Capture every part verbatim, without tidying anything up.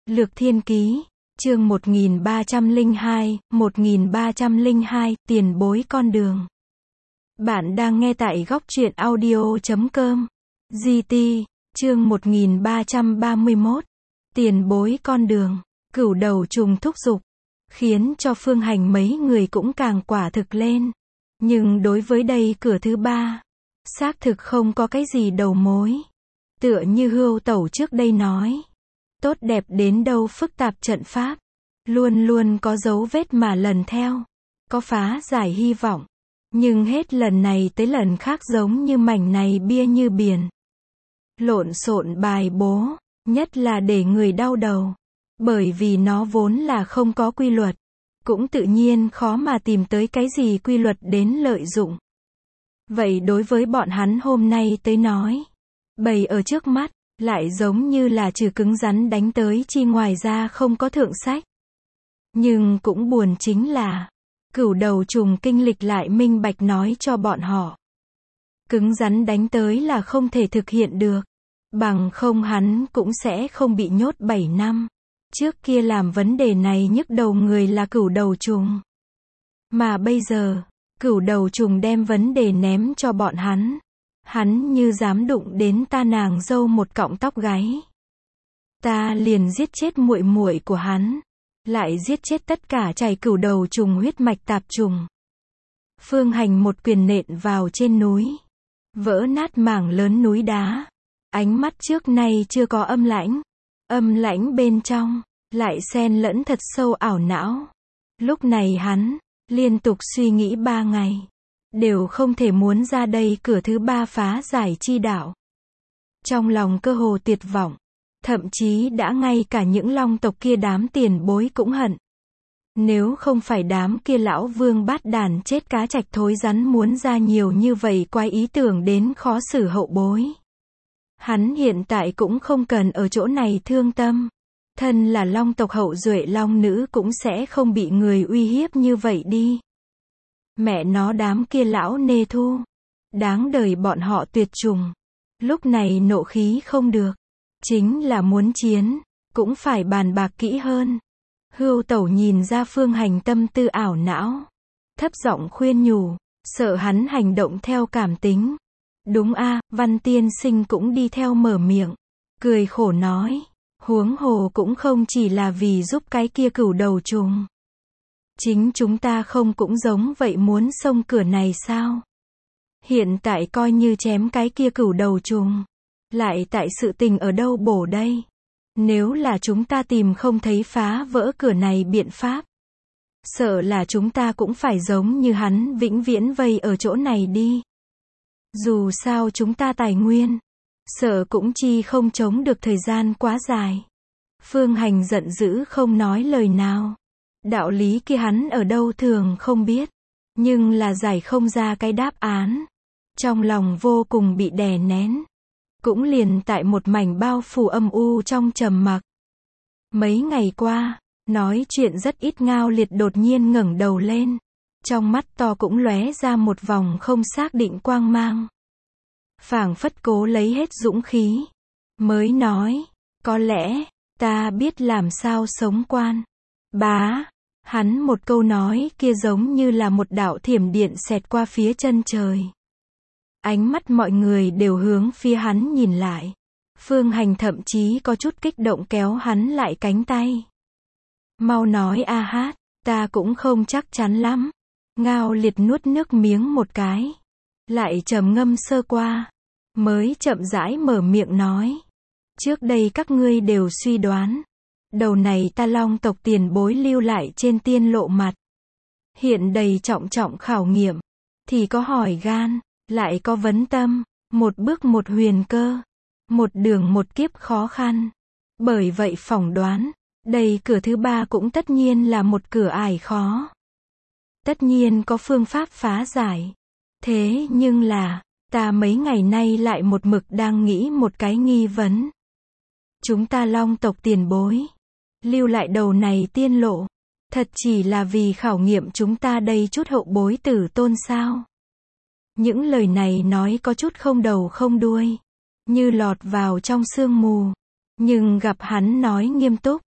Lược Thiên Ký, chương một nghìn ba trăm lẻ hai, một nghìn ba trăm lẻ hai, tiền bối con đường. Bạn đang nghe tại góc truyện audio chấm com. giê tê, chương một nghìn ba trăm ba mươi mốt. Tiền bối con đường. Cửu đầu trùng thúc giục, khiến cho Phương Hành mấy người cũng càng quả thực lên. Nhưng đối với đây cửa thứ ba, xác thực không có cái gì đầu mối. Tựa như Hưu Tẩu trước đây nói, tốt đẹp đến đâu phức tạp trận pháp, luôn luôn có dấu vết mà lần theo, có phá giải hy vọng. Nhưng hết lần này tới lần khác giống như mảnh này bia như biển. Lộn xộn bài bố, nhất là để người đau đầu. Bởi vì nó vốn là không có quy luật, cũng tự nhiên khó mà tìm tới cái gì quy luật đến lợi dụng. Vậy đối với bọn hắn hôm nay tới nói, bày ở trước mắt, lại giống như là trừ cứng rắn đánh tới chi ngoài ra không có thượng sách. Nhưng cũng buồn chính là, cửu đầu trùng kinh lịch lại minh bạch nói cho bọn họ. Cứng rắn đánh tới là không thể thực hiện được, bằng không hắn cũng sẽ không bị nhốt bảy năm. Trước kia làm vấn đề này nhức đầu người là cửu đầu trùng. Mà bây giờ, cửu đầu trùng đem vấn đề ném cho bọn hắn. Hắn như dám đụng đến ta nàng dâu một cọng tóc gáy, ta liền giết chết muội muội của hắn, lại giết chết tất cả chảy cửu đầu trùng huyết mạch tạp trùng. Phương Hành một quyền nện vào trên núi, vỡ nát mảng lớn núi đá. Ánh mắt trước nay chưa có âm lãnh, âm lãnh bên trong lại xen lẫn thật sâu ảo não. Lúc này hắn liên tục suy nghĩ ba ngày, đều không thể muốn ra đây cửa thứ ba phá giải chi đạo. Trong lòng cơ hồ tuyệt vọng, thậm chí đã ngay cả những long tộc kia đám tiền bối cũng hận. Nếu không phải đám kia lão vương bát đàn chết cá trạch thối rắn muốn ra nhiều như vậy quái ý tưởng đến khó xử hậu bối, hắn hiện tại cũng không cần ở chỗ này thương tâm. Thân là long tộc hậu duệ long nữ cũng sẽ không bị người uy hiếp như vậy đi. Mẹ nó đám kia lão nê thu, đáng đời bọn họ tuyệt chủng. Lúc này nộ khí không được, chính là muốn chiến, cũng phải bàn bạc kỹ hơn. Hưu Tẩu nhìn ra Phương Hành tâm tư ảo não, thấp giọng khuyên nhủ, sợ hắn hành động theo cảm tính. Đúng a, Văn tiên sinh cũng đi theo mở miệng, cười khổ nói, huống hồ cũng không chỉ là vì giúp cái kia cửu đầu trùng. Chính chúng ta không cũng giống vậy muốn xông cửa này sao? Hiện tại coi như chém cái kia cửu đầu trùng, lại tại sự tình ở đâu bổ đây? Nếu là chúng ta tìm không thấy phá vỡ cửa này biện pháp, sợ là chúng ta cũng phải giống như hắn vĩnh viễn vây ở chỗ này đi. Dù sao chúng ta tài nguyên, sợ cũng chi không chống được thời gian quá dài. Phương Hành giận dữ không nói lời nào. Đạo lý kia hắn ở đâu thường không biết, nhưng là giải không ra cái đáp án. Trong lòng vô cùng bị đè nén, cũng liền tại một mảnh bao phủ âm u trong trầm mặc. Mấy ngày qua, nói chuyện rất ít Ngao Liệt đột nhiên ngẩng đầu lên, trong mắt to cũng lóe ra một vòng không xác định quang mang. Phảng phất cố lấy hết dũng khí, mới nói, có lẽ, ta biết làm sao sống quan. Bá, hắn một câu nói kia giống như là một đạo thiểm điện xẹt qua phía chân trời. Ánh mắt mọi người đều hướng phía hắn nhìn lại. Phương Hành thậm chí có chút kích động kéo hắn lại cánh tay. Mau nói a hát, ta cũng không chắc chắn lắm. Ngao Liệt nuốt nước miếng một cái, lại trầm ngâm sơ qua, mới chậm rãi mở miệng nói. Trước đây các ngươi đều suy đoán, đầu này ta long tộc tiền bối lưu lại trên tiên lộ mặt. Hiện đầy trọng trọng khảo nghiệm, thì có hỏi gan, lại có vấn tâm, một bước một huyền cơ, một đường một kiếp khó khăn. Bởi vậy phỏng đoán, đây cửa thứ ba cũng tất nhiên là một cửa ải khó. Tất nhiên có phương pháp phá giải. Thế nhưng là, ta mấy ngày nay lại một mực đang nghĩ một cái nghi vấn. Chúng ta long tộc tiền bối lưu lại đầu này tiên lộ, thật chỉ là vì khảo nghiệm chúng ta đây chút hậu bối tử tôn sao? Những lời này nói có chút không đầu không đuôi, như lọt vào trong sương mù. Nhưng gặp hắn nói nghiêm túc,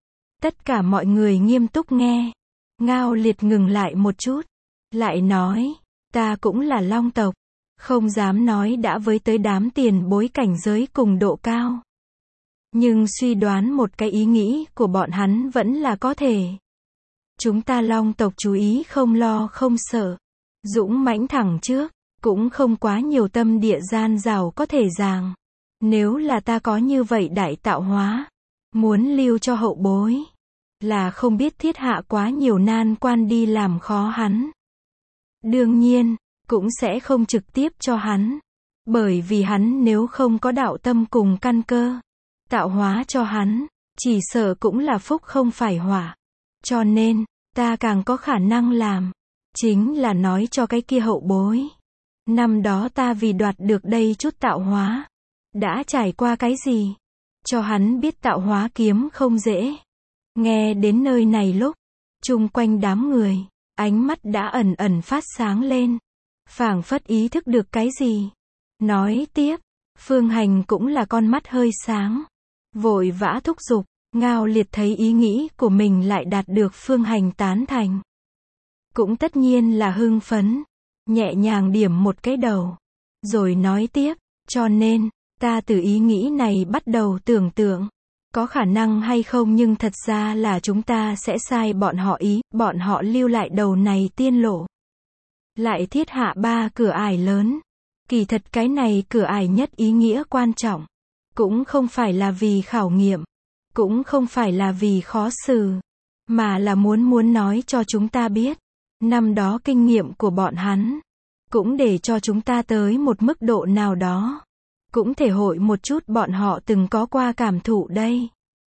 Tất cả mọi người nghiêm túc nghe. Ngao Liệt ngừng lại một chút. Lại nói, ta cũng là Long tộc. Không dám nói đã với tới đám tiền bối cảnh giới cùng độ cao. Nhưng suy đoán một cái ý nghĩ của bọn hắn vẫn là có thể. Chúng ta Long tộc chú ý không lo không sợ. Dũng mãnh thẳng trước. Cũng không quá nhiều tâm địa gian rào có thể ràng. Nếu là ta có như vậy đại tạo hóa. Muốn lưu cho hậu bối. Là không biết thiết hạ quá nhiều nan quan đi làm khó hắn. Đương nhiên, cũng sẽ không trực tiếp cho hắn. Bởi vì hắn nếu không có đạo tâm cùng căn cơ. Tạo hóa cho hắn. Chỉ sợ cũng là phúc không phải họa. Cho nên, ta càng có khả năng làm. Chính là nói cho cái kia hậu bối. Năm đó ta vì đoạt được đây chút tạo hóa. Đã trải qua cái gì? Cho hắn biết tạo hóa kiếm không dễ. Nghe đến nơi này lúc. Chung quanh đám người. Ánh mắt đã ẩn ẩn phát sáng lên. Phảng phất ý thức được cái gì. Nói tiếp. Phương Hành cũng là con mắt hơi sáng. Vội vã thúc giục. Ngao Liệt thấy ý nghĩ của mình lại đạt được Phương Hành tán thành. Cũng tất nhiên là hưng phấn. Nhẹ nhàng điểm một cái đầu. Rồi nói tiếp. Cho nên, ta từ ý nghĩ này bắt đầu tưởng tượng. Có khả năng hay không nhưng thật ra là chúng ta sẽ sai bọn họ ý. Bọn họ lưu lại đầu này tiên lộ. Lại thiết hạ ba cửa ải lớn. Kỳ thật cái này cửa ải nhất ý nghĩa quan trọng. Cũng không phải là vì khảo nghiệm. Cũng không phải là vì khó xử. Mà là muốn muốn nói cho chúng ta biết. Năm đó kinh nghiệm của bọn hắn. Cũng để cho chúng ta tới một mức độ nào đó. Cũng thể hội một chút bọn họ từng có qua cảm thụ đây.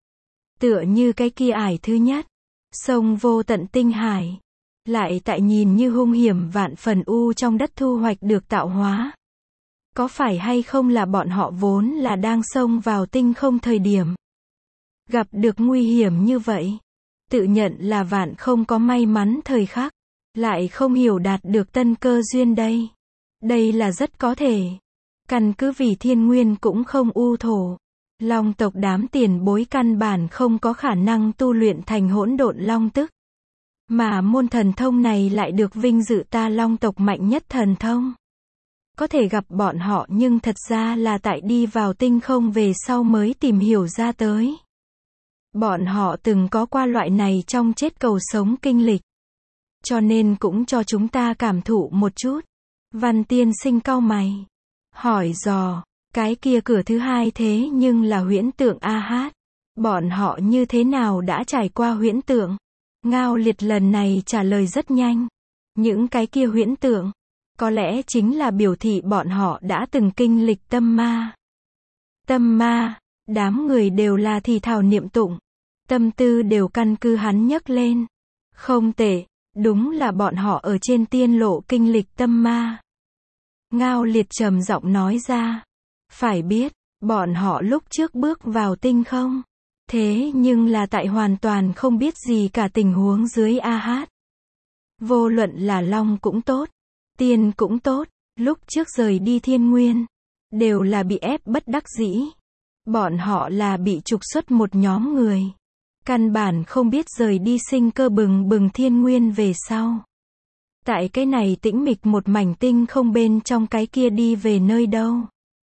Tựa như cái kia ải thứ nhất. Sông vô tận tinh hải. Lại tại nhìn như hung hiểm vạn phần u trong đất thu hoạch được tạo hóa. Có phải hay không là bọn họ vốn là đang xông vào tinh không thời điểm. Gặp được nguy hiểm như vậy. Tự nhận là vạn không có may mắn thời khắc. Lại không hiểu đạt được tân cơ duyên đây. Đây là rất có thể. Căn cứ vì thiên nguyên cũng không u thổ. Long tộc đám tiền bối căn bản không có khả năng tu luyện thành hỗn độn long tức. Mà môn thần thông này lại được vinh dự ta Long tộc mạnh nhất thần thông. Có thể gặp bọn họ nhưng thật ra là tại đi vào tinh không về sau mới tìm hiểu ra tới. Bọn họ từng có qua loại này trong chết cầu sống kinh lịch. Cho nên cũng cho chúng ta cảm thụ một chút. Văn tiên sinh cau mày. Hỏi dò, cái kia cửa thứ hai thế nhưng là huyễn tượng a hát. Bọn họ như thế nào đã trải qua huyễn tượng? Ngao Liệt lần này trả lời rất nhanh. Những cái kia huyễn tượng, có lẽ chính là biểu thị bọn họ đã từng kinh lịch tâm ma. Tâm ma, đám người đều là thì thào niệm tụng. Tâm tư đều căn cứ hắn nhấc lên. Không tệ, đúng là bọn họ ở trên tiên lộ kinh lịch tâm ma. Ngao Liệt trầm giọng nói ra. Phải biết, bọn họ lúc trước bước vào tinh không. Thế nhưng là tại hoàn toàn không biết gì cả tình huống dưới a hát. Vô luận là long cũng tốt, tiên cũng tốt, lúc trước rời đi thiên nguyên. Đều là bị ép bất đắc dĩ. Bọn họ là bị trục xuất một nhóm người. Căn bản không biết rời đi sinh cơ bừng bừng thiên nguyên về sau. Tại cái này tĩnh mịch một mảnh tinh không bên trong cái kia đi về nơi đâu.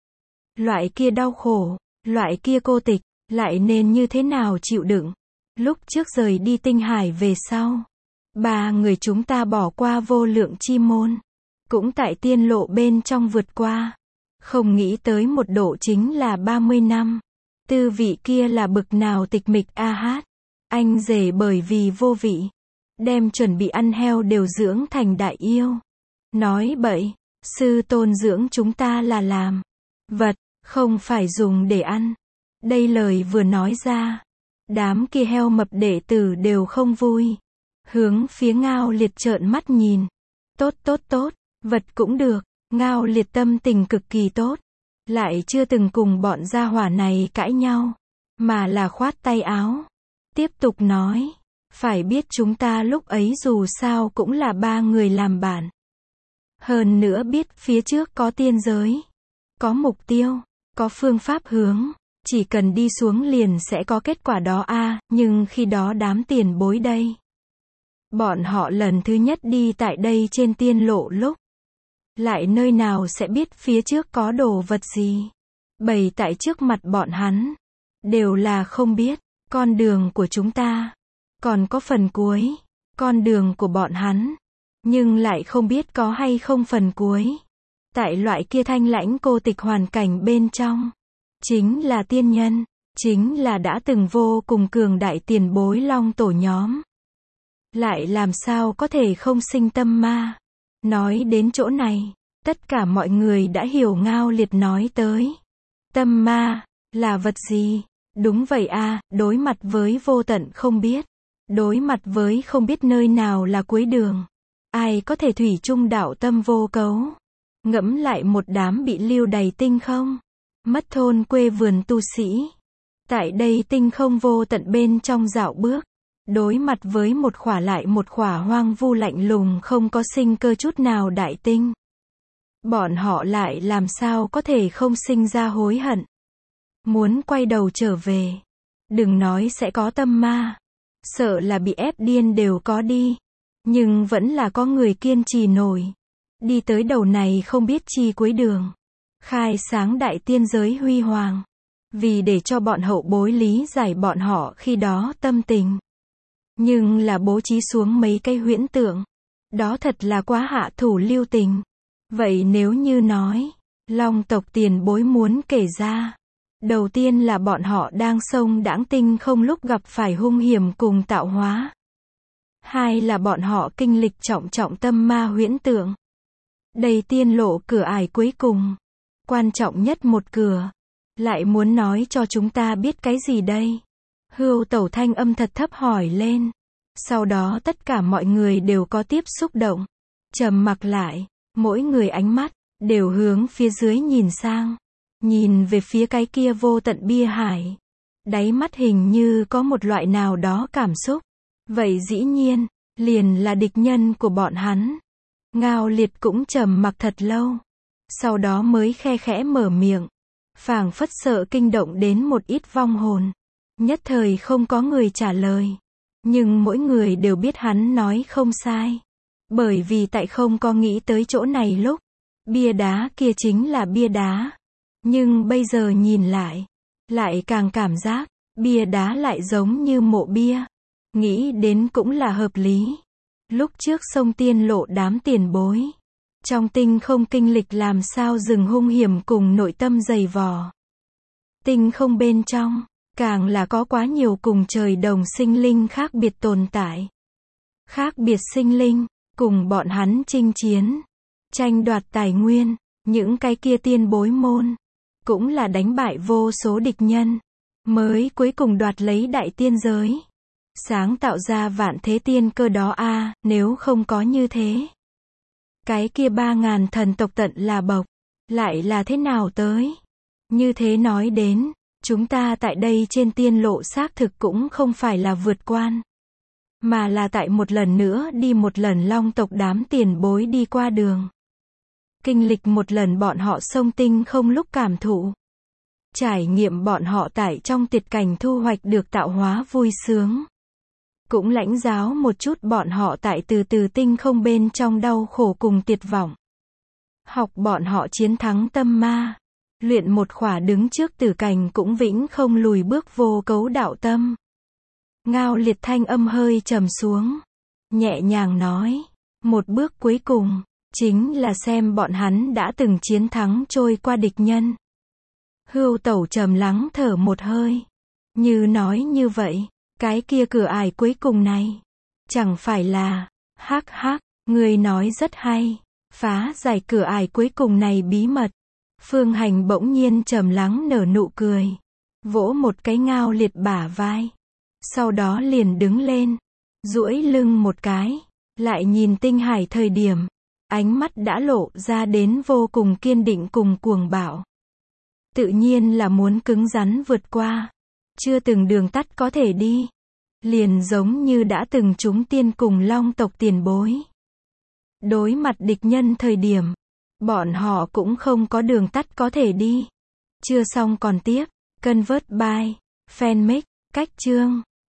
Loại kia đau khổ, loại kia cô tịch, lại nên như thế nào chịu đựng. Lúc trước rời đi tinh hải về sau. Ba người chúng ta bỏ qua vô lượng chi môn. Cũng tại tiên lộ bên trong vượt qua. Không nghĩ tới một độ chính là ba mươi năm. Tư vị kia là bực nào tịch mịch a hát. Anh rể bởi vì vô vị. Đem chuẩn bị ăn heo đều dưỡng thành đại yêu. Nói bậy, sư tôn dưỡng chúng ta là làm vật, không phải dùng để ăn. Đây lời vừa nói ra. Đám kia heo mập đệ tử đều không vui. Hướng phía Ngao Liệt trợn mắt nhìn. Tốt tốt tốt, vật cũng được. Ngao Liệt tâm tình cực kỳ tốt. Lại chưa từng cùng bọn gia hỏa này cãi nhau. Mà là khoát tay áo. Tiếp tục nói. Phải biết chúng ta lúc ấy dù sao cũng là ba người làm bạn. Hơn nữa biết phía trước có tiên giới. Có mục tiêu. Có phương pháp hướng. Chỉ cần đi xuống liền sẽ có kết quả đó a, nhưng khi đó đám tiền bối đây. Bọn họ lần thứ nhất đi tại đây trên tiên lộ lúc. Lại nơi nào sẽ biết phía trước có đồ vật gì. Bày tại trước mặt bọn hắn. Đều là không biết. Con đường của chúng ta. Còn có phần cuối. Con đường của bọn hắn. Nhưng lại không biết có hay không phần cuối. Tại loại kia thanh lãnh cô tịch hoàn cảnh bên trong. Chính là tiên nhân. Chính là đã từng vô cùng cường đại tiền bối long tổ nhóm. Lại làm sao có thể không sinh tâm ma. Nói đến chỗ này. Tất cả mọi người đã hiểu Ngao Liệt nói tới. Tâm ma. Là vật gì? Đúng vậy a, đối mặt với vô tận không biết. Đối mặt với không biết nơi nào là cuối đường. Ai có thể thủy chung đạo tâm vô cấu. Ngẫm lại một đám bị lưu đầy tinh không. Mất thôn quê vườn tu sĩ. Tại đây tinh không vô tận bên trong dạo bước. Đối mặt với một khỏa lại một khỏa hoang vu lạnh lùng không có sinh cơ chút nào đại tinh. Bọn họ lại làm sao có thể không sinh ra hối hận. Muốn quay đầu trở về. Đừng nói sẽ có tâm ma. Sợ là bị ép điên đều có đi. Nhưng vẫn là có người kiên trì nổi. Đi tới đầu này không biết chi cuối đường. Khai sáng đại tiên giới huy hoàng. Vì để cho bọn hậu bối lý giải bọn họ khi đó tâm tình. Nhưng là bố trí xuống mấy cây huyễn tượng. Đó thật là quá hạ thủ lưu tình. Vậy nếu như nói, Long tộc tiền bối muốn kể ra. Đầu tiên là bọn họ đang sông đãng tinh không lúc gặp phải hung hiểm cùng tạo hóa. Hai là bọn họ kinh lịch trọng trọng tâm ma huyễn tượng. Đây tiên lộ cửa ải cuối cùng. Quan trọng nhất một cửa. Lại muốn nói cho chúng ta biết cái gì đây? Hưu Tẩu thanh âm thật thấp hỏi lên. Sau đó tất cả mọi người đều có tiếp xúc động. Trầm mặc lại. Mỗi người ánh mắt. Đều hướng phía dưới nhìn sang. Nhìn về phía cái kia vô tận bia hải. Đáy mắt hình như có một loại nào đó cảm xúc. Vậy dĩ nhiên. Liền là địch nhân của bọn hắn. Ngao Liệt cũng trầm mặc thật lâu. Sau đó mới khe khẽ mở miệng. Phảng phất sợ kinh động đến một ít vong hồn. Nhất thời không có người trả lời. Nhưng mỗi người đều biết hắn nói không sai. Bởi vì tại không có nghĩ tới chỗ này lúc. Bia đá kia chính là bia đá. Nhưng bây giờ nhìn lại. Lại càng cảm giác. Bia đá lại giống như mộ bia. Nghĩ đến cũng là hợp lý. Lúc trước sông tiên lộ đám tiền bối. Trong tinh không kinh lịch làm sao dừng hung hiểm cùng nội tâm dày vò. Tinh không bên trong. Càng là có quá nhiều cùng trời đồng sinh linh khác biệt tồn tại. Khác biệt sinh linh. Cùng bọn hắn chinh chiến. Tranh đoạt tài nguyên. Những cái kia tiên bối môn. Cũng là đánh bại vô số địch nhân. Mới cuối cùng đoạt lấy đại tiên giới. Sáng tạo ra vạn thế tiên cơ đó a, nếu không có như thế. Cái kia ba ngàn thần tộc tận là bộc. Lại là thế nào tới? Như thế nói đến. Chúng ta tại đây trên tiên lộ xác thực cũng không phải là vượt quan. Mà là tại một lần nữa đi một lần long tộc đám tiền bối đi qua đường. Kinh lịch một lần bọn họ sông tinh không lúc cảm thụ. Trải nghiệm bọn họ tại trong tiệt cảnh thu hoạch được tạo hóa vui sướng. Cũng lãnh giáo một chút bọn họ tại từ từ tinh không bên trong đau khổ cùng tuyệt vọng. Học bọn họ chiến thắng tâm ma. Luyện một khỏa đứng trước tử cảnh cũng vĩnh không lùi bước vô cấu đạo tâm. Ngao Liệt thanh âm hơi trầm xuống. Nhẹ nhàng nói. Một bước cuối cùng. Chính là xem bọn hắn đã từng chiến thắng trôi qua địch nhân. Hưu Tẩu trầm lắng thở một hơi. Như nói như vậy. Cái kia cửa ải cuối cùng này. Chẳng phải là. Hắc hắc. Người nói rất hay. Phá giải cửa ải cuối cùng này bí mật. Phương Hành bỗng nhiên trầm lắng nở nụ cười. Vỗ một cái Ngao Liệt bả vai. Sau đó liền đứng lên. Duỗi lưng một cái. Lại nhìn tinh hải thời điểm. Ánh mắt đã lộ ra đến vô cùng kiên định cùng cuồng bạo. Tự nhiên là muốn cứng rắn vượt qua. Chưa từng đường tắt có thể đi. Liền giống như đã từng chúng tiên cùng long tộc tiền bối. Đối mặt địch nhân thời điểm. Bọn họ cũng không có đường tắt có thể đi. Chưa xong còn tiếp. Convert by Fanmake. Cách chương